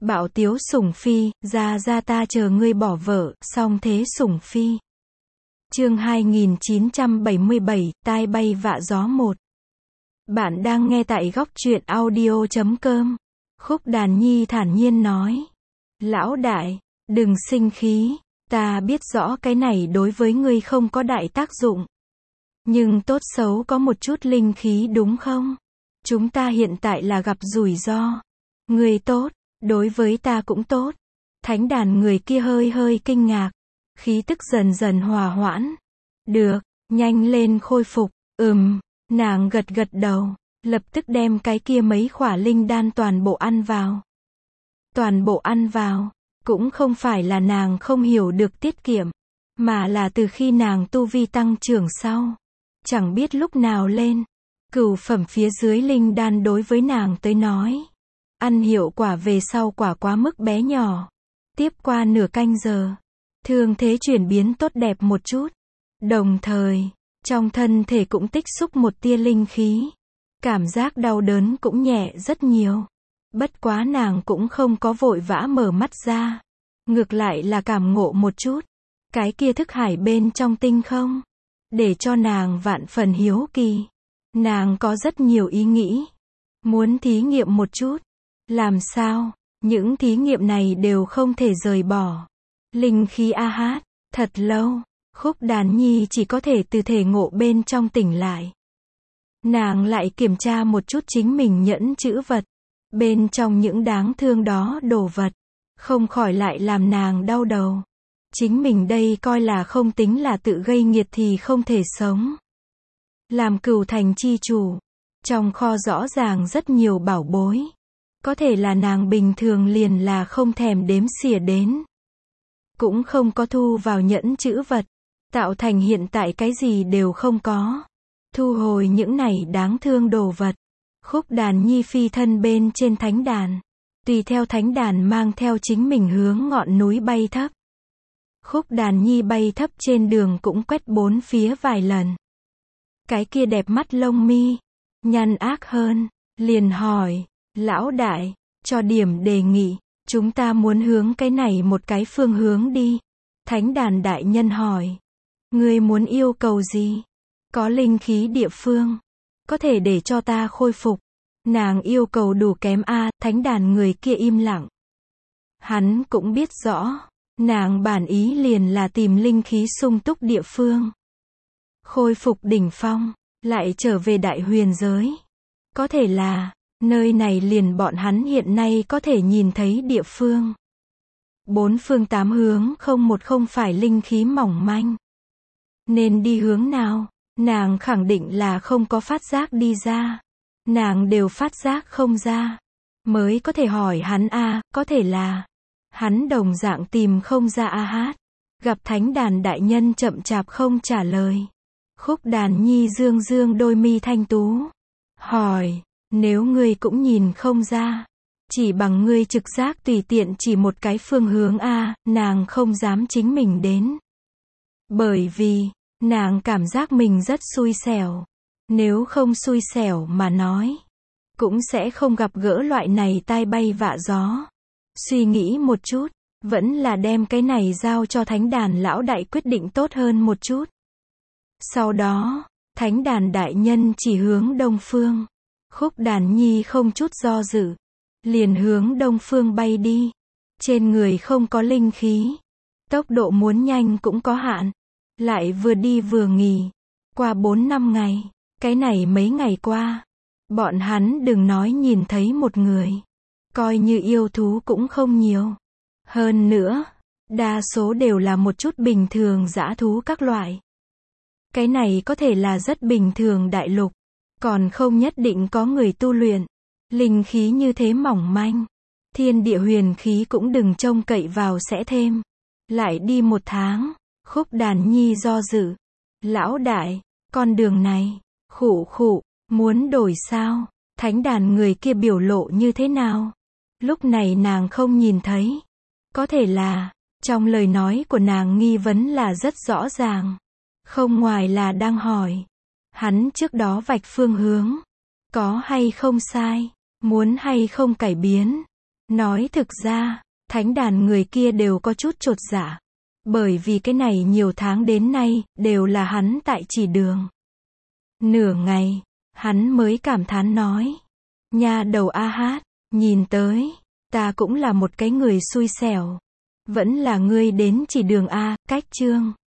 Bạo tiếu sủng phi, ra ra ta chờ ngươi bỏ vợ, song thế sủng phi. Chương 2977, tai bay vạ gió 1. Bạn đang nghe tại góc truyện audio.com. Khúc Đàn Nhi thản nhiên nói. Lão đại, đừng sinh khí, ta biết rõ cái này đối với ngươi không có đại tác dụng. Nhưng tốt xấu có một chút linh khí đúng không? Chúng ta hiện tại là gặp rủi ro. Ngươi tốt, đối với ta cũng tốt. Thánh đàn người kia hơi hơi kinh ngạc. Khí tức dần dần hòa hoãn. Được, nhanh lên khôi phục. Nàng gật gật đầu. Lập tức đem cái kia mấy khỏa linh đan toàn bộ ăn vào. Toàn bộ ăn vào. Cũng không phải là nàng không hiểu được tiết kiệm. Mà là từ khi nàng tu vi tăng trưởng sau. Chẳng biết lúc nào lên. Cửu phẩm phía dưới linh đan đối với nàng tới nói. Ăn hiệu quả về sau quả quá mức bé nhỏ. Tiếp qua nửa canh giờ. Thương thế chuyển biến tốt đẹp một chút. Đồng thời, trong thân thể cũng tích xúc một tia linh khí. Cảm giác đau đớn cũng nhẹ rất nhiều. Bất quá nàng cũng không có vội vã mở mắt ra. Ngược lại là cảm ngộ một chút. Cái kia thức hải bên trong tinh không. Để cho nàng vạn phần hiếu kỳ. Nàng có rất nhiều ý nghĩ. Muốn thí nghiệm một chút. Làm sao? Những thí nghiệm này đều không thể rời bỏ. Linh khí a hát. Thật lâu. Khúc Đàn Nhi chỉ có thể từ thể ngộ bên trong tỉnh lại. Nàng lại kiểm tra một chút chính mình nhẫn chữ vật. Bên trong những đáng thương đó đồ vật. Không khỏi lại làm nàng đau đầu. Chính mình đây coi là không tính là tự gây nghiệt thì không thể sống. Làm Cửu Thành chi chủ. Trong kho rõ ràng rất nhiều bảo bối. Có thể là nàng bình thường liền là không thèm đếm xỉa đến. Cũng không có thu vào nhẫn chữ vật. Tạo thành hiện tại cái gì đều không có. Thu hồi những này đáng thương đồ vật. Khúc Đàn Nhi phi thân bên trên thánh đàn. Tùy theo thánh đàn mang theo chính mình hướng ngọn núi bay thấp. Khúc Đàn Nhi bay thấp trên đường cũng quét bốn phía vài lần. Cái kia đẹp mắt lông mi. Nhăn ác hơn. Liền hỏi. Lão đại, cho điểm đề nghị. Chúng ta muốn hướng cái này một cái phương hướng đi. Thánh đàn đại nhân hỏi. Ngươi muốn yêu cầu gì? Có linh khí địa phương. Có thể để cho ta khôi phục. Nàng yêu cầu đủ kém a. Thánh đàn người kia im lặng. Hắn cũng biết rõ. Nàng bản ý liền là tìm linh khí sung túc địa phương. Khôi phục đỉnh phong. Lại trở về đại huyền giới. Có thể là. Nơi này liền bọn hắn hiện nay có thể nhìn thấy địa phương. Bốn phương tám hướng không phải linh khí mỏng manh. Nên đi hướng nào? Nàng khẳng định là không có phát giác đi ra. Nàng đều phát giác không ra. Mới có thể hỏi hắn a, có thể là. Hắn đồng dạng tìm không ra a hát. Gặp thánh đàn đại nhân chậm chạp không trả lời. Khúc Đàn Nhi dương dương đôi mi thanh tú. Hỏi. Nếu ngươi cũng nhìn không ra. Chỉ bằng ngươi trực giác tùy tiện chỉ một cái phương hướng a, nàng không dám chính mình đến. Bởi vì, nàng cảm giác mình rất xui xẻo. Nếu không xui xẻo mà nói, cũng sẽ không gặp gỡ loại này tai bay vạ gió. Suy nghĩ một chút, vẫn là đem cái này giao cho thánh đàn lão đại quyết định tốt hơn một chút. Sau đó, thánh đàn đại nhân chỉ hướng đông phương. Khúc Đàn Nhi không chút do dự. Liền hướng đông phương bay đi. Trên người không có linh khí. Tốc độ muốn nhanh cũng có hạn. Lại vừa đi vừa nghỉ. Qua 4-5 ngày. Cái này mấy ngày qua. Bọn hắn đừng nói nhìn thấy một người. Coi như yêu thú cũng không nhiều. Hơn nữa. Đa số đều là một chút bình thường dã thú các loại. Cái này có thể là rất bình thường đại lục. Còn không nhất định có người tu luyện. Linh khí như thế mỏng manh. Thiên địa huyền khí cũng đừng trông cậy vào sẽ thêm. Lại đi 1 tháng. Khúc Đàn Nhi do dự. Lão đại, con đường này. Khụ, muốn đổi sao? Thánh đàn người kia biểu lộ như thế nào? Lúc này nàng không nhìn thấy. Có thể là, trong lời nói của nàng nghi vấn là rất rõ ràng. Không ngoài là đang hỏi. Hắn trước đó vạch phương hướng. Có hay không sai? Muốn hay không cải biến? Nói thực ra, thánh đàn người kia đều có chút chột dạ. Bởi vì cái này nhiều tháng đến nay, đều là hắn tại chỉ đường. Nửa ngày, hắn mới cảm thán nói. Nha đầu A Hát, nhìn tới, ta cũng là một cái người xui xẻo. Vẫn là ngươi đến chỉ đường A, cách chương.